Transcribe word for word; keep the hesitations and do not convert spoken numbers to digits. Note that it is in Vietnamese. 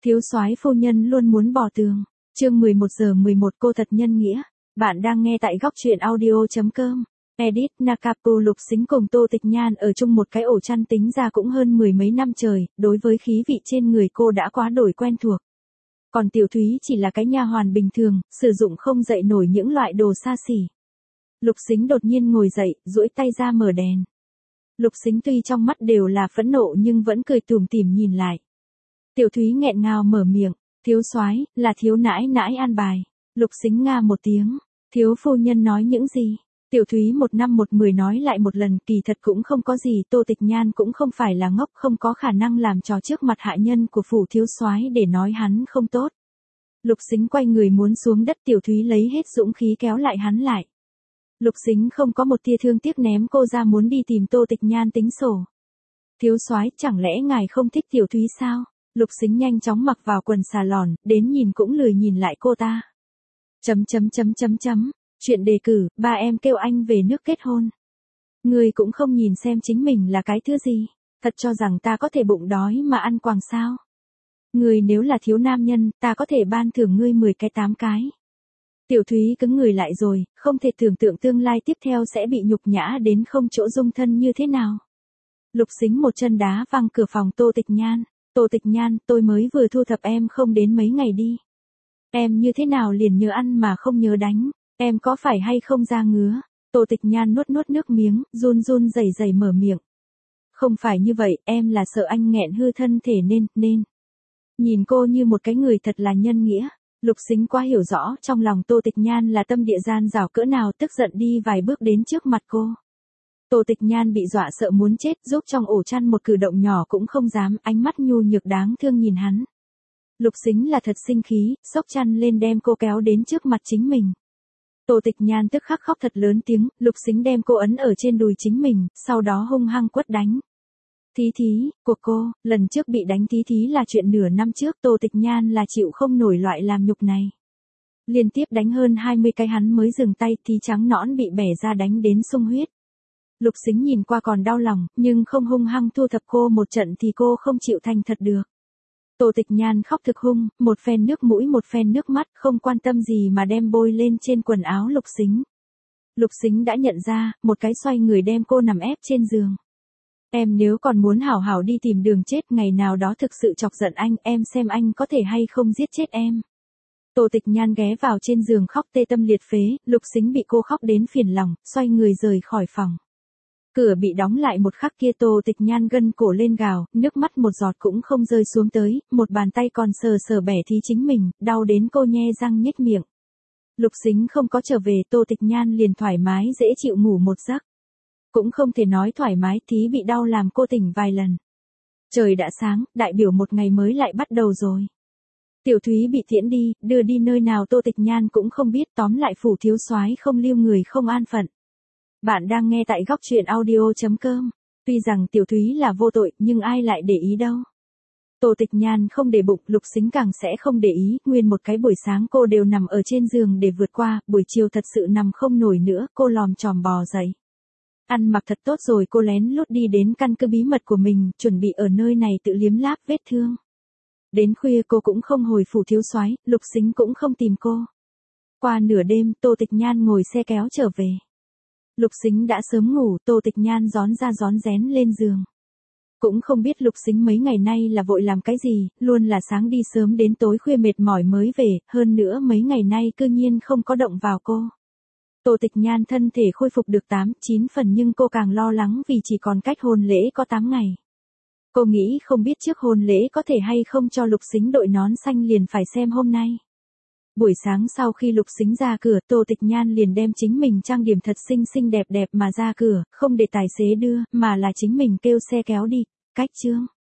Thiếu soái phu nhân luôn muốn bò tường. Chương mười một giờ mười một cô thật nhân nghĩa. Bạn đang nghe tại góc truyện audio chấm com. Edit Nakapu Lục Sính cùng Tô Tịch Nhan ở chung một cái ổ chăn tính ra cũng hơn mười mấy năm trời, đối với khí vị trên người cô đã quá đổi quen thuộc. Còn Tiểu Thúy chỉ là cái nha hoàn bình thường, sử dụng không dậy nổi những loại đồ xa xỉ. Lục Sính đột nhiên ngồi dậy, duỗi tay ra mở đèn. Lục Sính tuy trong mắt đều là phẫn nộ nhưng vẫn cười tủm tỉm nhìn lại. Tiểu Thúy nghẹn ngào mở miệng, thiếu soái, là thiếu nãi nãi an bài. Lục Sính nga một tiếng, thiếu phu nhân nói những gì? Tiểu Thúy một năm một mười nói lại một lần, kỳ thật cũng không có gì, Tô Tịch Nhan cũng không phải là ngốc, không có khả năng làm trò trước mặt hạ nhân của phủ thiếu soái để nói hắn không tốt. Lục Sính quay người muốn xuống đất, Tiểu Thúy lấy hết dũng khí kéo lại hắn lại. Lục Sính không có một tia thương tiếc ném cô ra muốn đi tìm Tô Tịch Nhan tính sổ. Thiếu soái, chẳng lẽ ngài không thích Tiểu Thúy sao? Lục Sính nhanh chóng mặc vào quần xà lòn, đến nhìn cũng lười nhìn lại cô ta. Chấm chấm chấm chấm chấm, chuyện đề cử, ba em kêu anh về nước kết hôn. Ngươi cũng không nhìn xem chính mình là cái thứ gì, thật cho rằng ta có thể bụng đói mà ăn quàng sao? Ngươi nếu là thiếu nam nhân, ta có thể ban thưởng ngươi mười cái tám cái. Tiểu Thúy cứng người lại rồi, không thể tưởng tượng tương lai tiếp theo sẽ bị nhục nhã đến không chỗ dung thân như thế nào. Lục Sính một chân đá văng cửa phòng Tô Tịch Nhan. Tô Tịch Nhan, tôi mới vừa thu thập em không đến mấy ngày đi. Em như thế nào liền nhớ ăn mà không nhớ đánh, em có phải hay không da ngứa? Tô Tịch Nhan nuốt nuốt nước miếng, run run rẩy rẩy mở miệng. Không phải như vậy, em là sợ anh nghẹn hư thân thể nên, nên. Nhìn cô như một cái người thật là nhân nghĩa. Lục Sính quá hiểu rõ trong lòng Tô Tịch Nhan là tâm địa gian dảo cỡ nào, tức giận đi vài bước đến trước mặt cô. Tô Tịch Nhan bị dọa sợ muốn chết, giúp trong ổ chăn một cử động nhỏ cũng không dám, ánh mắt nhu nhược đáng thương nhìn hắn. Lục Sính là thật sinh khí, xốc chăn lên đem cô kéo đến trước mặt chính mình. Tô Tịch Nhan tức khắc khóc thật lớn tiếng, Lục Sính đem cô ấn ở trên đùi chính mình, sau đó hung hăng quất đánh. Thí thí, của cô, lần trước bị đánh thí thí là chuyện nửa năm trước, Tô Tịch Nhan là chịu không nổi loại làm nhục này. Liên tiếp đánh hơn hai mươi cái hắn mới dừng tay, thí trắng nõn bị bẻ ra đánh đến sung huyết. Lục Sính nhìn qua còn đau lòng, nhưng không hung hăng thu thập cô một trận thì cô không chịu thành thật được. Tô Tịch Nhan khóc thực hung, một phen nước mũi một phen nước mắt, không quan tâm gì mà đem bôi lên trên quần áo Lục Sính. Lục Sính đã nhận ra, một cái xoay người đem cô nằm ép trên giường. Em nếu còn muốn hảo hảo đi tìm đường chết, ngày nào đó thực sự chọc giận anh, em xem anh có thể hay không giết chết em. Tô Tịch Nhan ghé vào trên giường khóc tê tâm liệt phế, Lục Sính bị cô khóc đến phiền lòng, xoay người rời khỏi phòng. Cửa bị đóng lại một khắc kia, Tô Tịch Nhan gân cổ lên gào, nước mắt một giọt cũng không rơi xuống tới, một bàn tay còn sờ sờ bẻ thí chính mình, đau đến cô nhe răng nhếch miệng. Lục Sính không có trở về, Tô Tịch Nhan liền thoải mái dễ chịu ngủ một giấc. Cũng không thể nói thoải mái, thí bị đau làm cô tỉnh vài lần. Trời đã sáng, đại biểu một ngày mới lại bắt đầu rồi. Tiểu Thúy bị tiễn đi, đưa đi nơi nào Tô Tịch Nhan cũng không biết, tóm lại phủ thiếu soái không lưu người không an phận. Bạn đang nghe tại góc truyện audio chấm com. Tuy rằng Tiểu Thúy là vô tội, nhưng ai lại để ý đâu. Tô Tịch Nhan không để bụng, Lục Sính càng sẽ không để ý, nguyên một cái buổi sáng cô đều nằm ở trên giường để vượt qua, buổi chiều thật sự nằm không nổi nữa, cô lòm chòm bò dậy. Ăn mặc thật tốt rồi cô lén lút đi đến căn cứ bí mật của mình, chuẩn bị ở nơi này tự liếm láp vết thương. Đến khuya cô cũng không hồi phủ thiếu soái, Lục Sính cũng không tìm cô. Qua nửa đêm, Tô Tịch Nhan ngồi xe kéo trở về. Lục Sính đã sớm ngủ, Tô Tịch Nhan rón ra rón rén lên giường. Cũng không biết Lục Sính mấy ngày nay là vội làm cái gì, luôn là sáng đi sớm đến tối khuya mệt mỏi mới về, hơn nữa mấy ngày nay cư nhiên không có động vào cô. Tô Tịch Nhan thân thể khôi phục được tám, chín phần nhưng cô càng lo lắng vì chỉ còn cách hôn lễ có tám ngày. Cô nghĩ không biết trước hôn lễ có thể hay không cho Lục Sính đội nón xanh liền phải xem hôm nay. Buổi sáng sau khi Lục Sính ra cửa, Tô Tịch Nhan liền đem chính mình trang điểm thật xinh xinh đẹp đẹp mà ra cửa, không để tài xế đưa, mà là chính mình kêu xe kéo đi, cách chương.